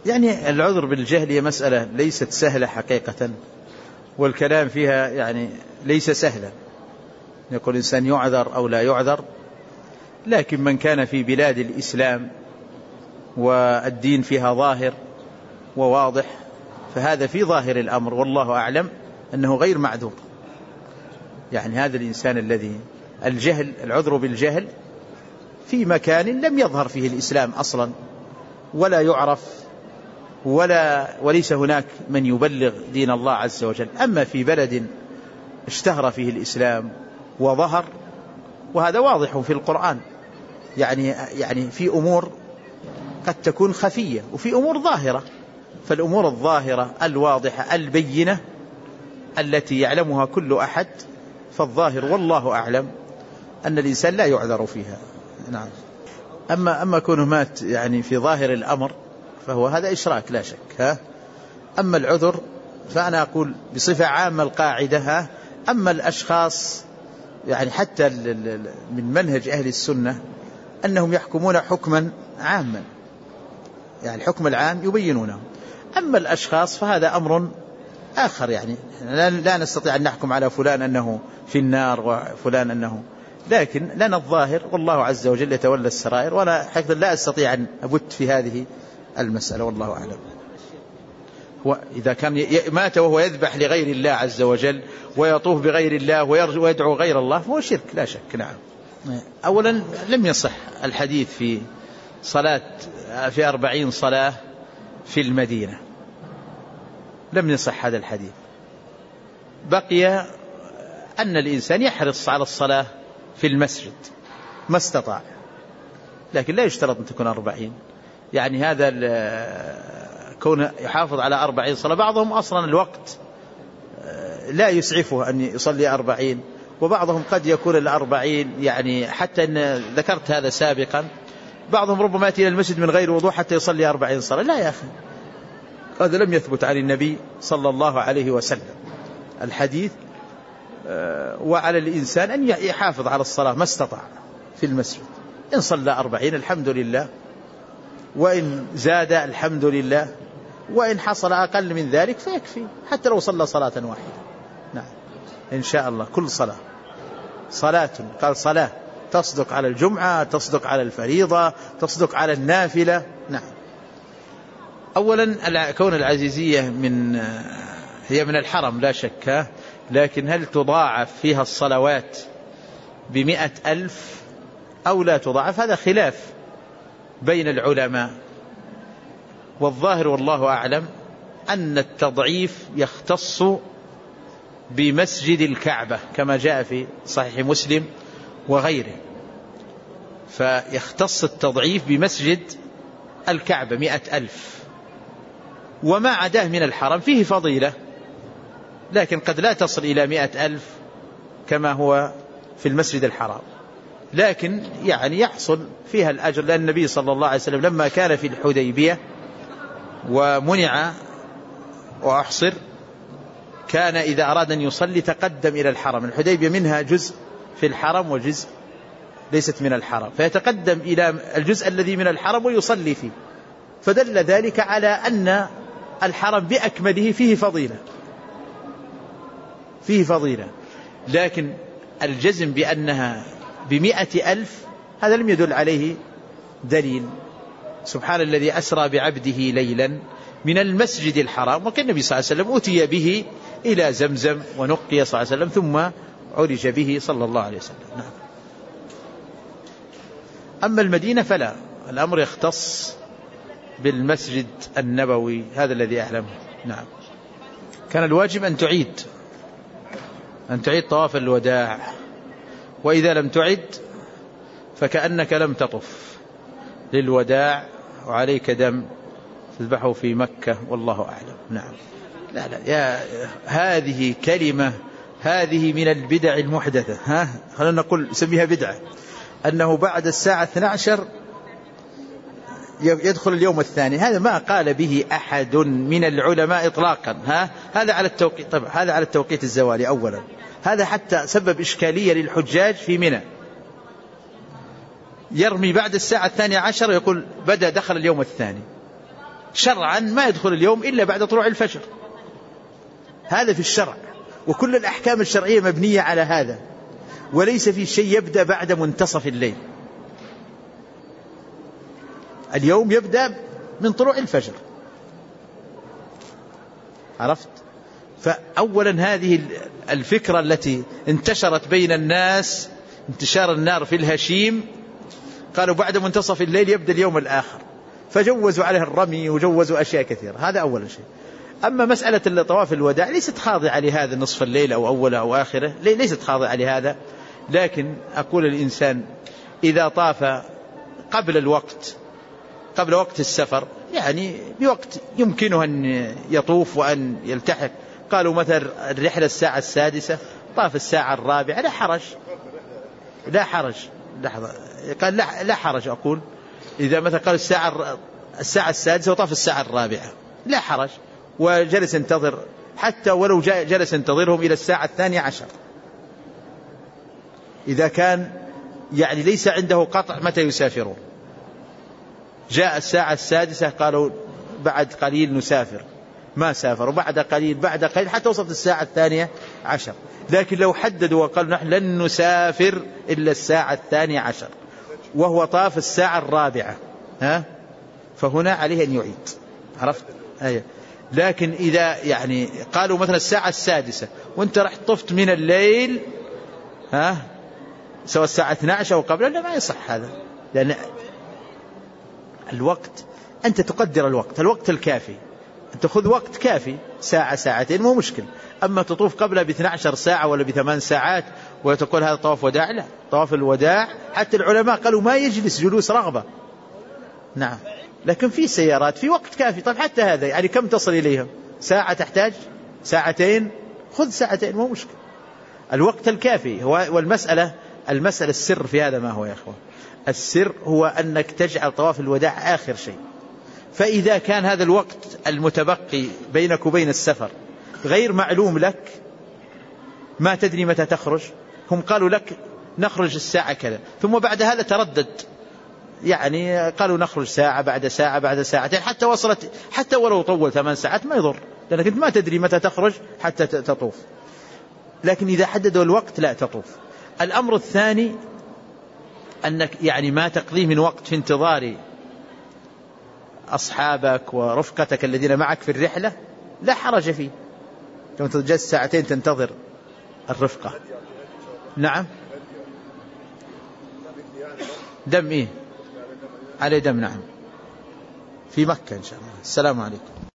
يعني العذر بالجهل هي مسألة ليست سهلة حقيقة، والكلام فيها يعني ليس سهلا، يقول الإنسان يعذر أو لا يعذر. لكن من كان في بلاد الإسلام والدين فيها ظاهر وواضح فهذا في ظاهر الأمر والله أعلم أنه غير معذور. يعني هذا الإنسان الذي الجهل، العذر بالجهل في مكان لم يظهر فيه الإسلام أصلا ولا يعرف وليس هناك من يبلغ دين الله عز وجل. أما في بلد اشتهر فيه الإسلام وظهر، وهذا واضح في القرآن، يعني في أمور قد تكون خفية وفي أمور ظاهرة، فالأمور الظاهرة الواضحة البينة التي يعلمها كل أحد فالظاهر والله أعلم أن الإنسان لا يعذر فيها. نعم. أما كونه مات يعني في ظاهر الأمر فهو هذا إشراك لا شك. أما العذر فأنا أقول بصفة عامة القاعدة. أما الأشخاص يعني حتى من منهج أهل السنة أنهم يحكمون حكما عاما، يعني الحكم العام يبينونه. أما الأشخاص فهذا أمر آخر، يعني لا نستطيع أن نحكم على فلان أنه في النار وفلان أنه، لكن لنا الظاهر والله عز وجل يتولى السرائر، وأنا حقيقة لا أستطيع أن أبت في هذه المسألة والله أعلم. إذا كان مات وهو يذبح لغير الله عز وجل ويطوف بغير الله ويدعو غير الله فهو شرك لا شك. نعم. أولا لم يصح الحديث في صلاة في 40 صلاة في المدينة، لم يصح هذا الحديث. بقي أن الإنسان يحرص على الصلاة في المسجد ما استطاع، لكن لا يشترط أن تكون 40. يعني هذا كون يحافظ على 40 صلاة، بعضهم أصلا الوقت لا يسعفه أن يصلي 40، وبعضهم قد يكون 40 يعني حتى أن ذكرت هذا سابقا، بعضهم ربما يأتي إلى المسجد من غير وضوء حتى يصلي 40 صلاة. لا يا أخي، هذا لم يثبت عن النبي صلى الله عليه وسلم الحديث. وعلى الإنسان أن يحافظ على الصلاة ما استطاع في المسجد، إن صلى 40 الحمد لله، وإن زاد الحمد لله، وإن حصل أقل من ذلك فيكفي حتى لو صلى صلاة واحدة. نعم إن شاء الله. كل صلاة قال صلاة تصدق على الجمعة، تصدق على الفريضة، تصدق على النافلة. نعم. أولا كون العزيزية هي من الحرم لا شك، لكن هل تضاعف فيها الصلوات 100,000 أو لا تضاعف؟ هذا خلاف بين العلماء، والظاهر والله أعلم أن التضعيف يختص بمسجد الكعبة كما جاء في صحيح مسلم وغيره، فيختص التضعيف بمسجد الكعبة 100,000، وما عداه من الحرم فيه فضيلة، لكن قد لا تصل إلى 100,000 كما هو في المسجد الحرام، لكن يعني يحصل فيها الأجر، لأن النبي صلى الله عليه وسلم لما كان في الحديبية ومنع وأحصر كان إذا أراد أن يصلي تقدم إلى الحرم. الحديبية منها جزء في الحرم وجزء ليست من الحرم، فيتقدم إلى الجزء الذي من الحرم ويصلي فيه، فدل ذلك على أن الحرم بأكمله فيه فضيلة. لكن الجزم بأنها 100,000 هذا لم يدل عليه دليل. سبحان الذي أسرى بعبده ليلا من المسجد الحرام، وكان النبي صلى الله عليه وسلم أتي به إلى زمزم ونقي صلى الله عليه وسلم ثم عرج به صلى الله عليه وسلم. نعم. أما المدينة فلا، الأمر يختص بالمسجد النبوي، هذا الذي أعلمه. نعم. كان الواجب أن تعيد طواف الوداع، وإذا لم تعد فكأنك لم تطف للوداع وعليك دم تذبحه في مكة والله أعلم. نعم. لا هذه كلمة، هذه من البدع المحدثة. خلينا نقول سميها بدعة، أنه بعد الساعة 12 يدخل اليوم الثاني، هذا ما قال به أحد من العلماء إطلاقا. هذا على التوقيت، طبعا هذا على التوقيت الزوالي أولا، هذا حتى سبب إشكالية للحجاج في منى، يرمي بعد الساعة 12 ويقول بدأ دخل اليوم الثاني. شرعا ما يدخل اليوم إلا بعد طلوع الفجر، هذا في الشرع، وكل الأحكام الشرعية مبنية على هذا، وليس في شيء يبدأ بعد منتصف الليل. اليوم يبدأ من طلوع الفجر، عرفت؟ فأولا هذه الفكرة التي انتشرت بين الناس انتشار النار في الهشيم، قالوا بعد منتصف الليل يبدأ اليوم الآخر، فجوزوا عليه الرمي وجوزوا أشياء كثيرة. هذا أول شيء. أما مسألة طواف الوداع ليست خاضعة لهذا نصف الليل أو أوله أو آخره، ليست خاضعة لهذا، لكن أقول الإنسان إذا طاف قبل الوقت، قبل وقت السفر، يعني بوقت يمكنه أن يطوف وأن يلتحق، قالوا مثلا الرحلة الساعة 6، طاف الساعة 4، لا حرج، لا حرج. لحظة، قال لا حرج، أقول إذا مثلا قال الساعة 6 وطاف الساعة 4 لا حرج، وجلس ينتظر، حتى ولو جلس ينتظرهم إلى الساعة 12، إذا كان يعني ليس عنده قطع متى يسافرون. جاء الساعة 6 قالوا بعد قليل نسافر، ما سافر، وبعد قليل بعد قليل حتى وصلت الساعة 12. لكن لو حددوا وقالوا نحن لن نسافر إلا الساعة 12 وهو طاف الساعة 4، فهنا عليه أن يعيد، عرفت؟ أيه. لكن إذا يعني قالوا مثلا الساعة 6 وانت رحت طفت من الليل، سواء الساعة 12 أو قبل، لا، ما يصح هذا، لأن الوقت أنت تقدر الوقت الكافي، أنت خذ وقت كافي، ساعة ساعتين مو مشكل. أما تطوف قبلها ب12 ساعة ولا ب8 ساعات وتقول هذا طواف وداع، لا، طواف الوداع حتى العلماء قالوا ما يجلس جلوس رغبة، نعم، لكن في سيارات في وقت كافي. طيب حتى هذا يعني كم تصل إليهم؟ ساعة تحتاج؟ ساعتين؟ خذ ساعتين مو مشكل، الوقت الكافي هو. والمسألة السر في هذا ما هو يا أخوان؟ السر هو أنك تجعل طواف الوداع آخر شيء. فإذا كان هذا الوقت المتبقي بينك وبين السفر غير معلوم لك، ما تدري متى تخرج، هم قالوا لك نخرج الساعة كذا، ثم بعد هذا تردد، يعني قالوا نخرج ساعة بعد ساعة بعد ساعتين، حتى وصلت، حتى ولو طول 8 ساعات ما يضر، لأنك أنت ما تدري متى تخرج حتى تطوف. لكن إذا حددوا الوقت لا تطوف. الأمر الثاني أنك يعني ما تقضيه من وقت في انتظار أصحابك ورفقتك الذين معك في الرحلة لا حرج فيه، لو تجلس ساعتين تنتظر الرفقة. نعم، دم عليه دم، نعم، في مكة إن شاء الله. السلام عليكم.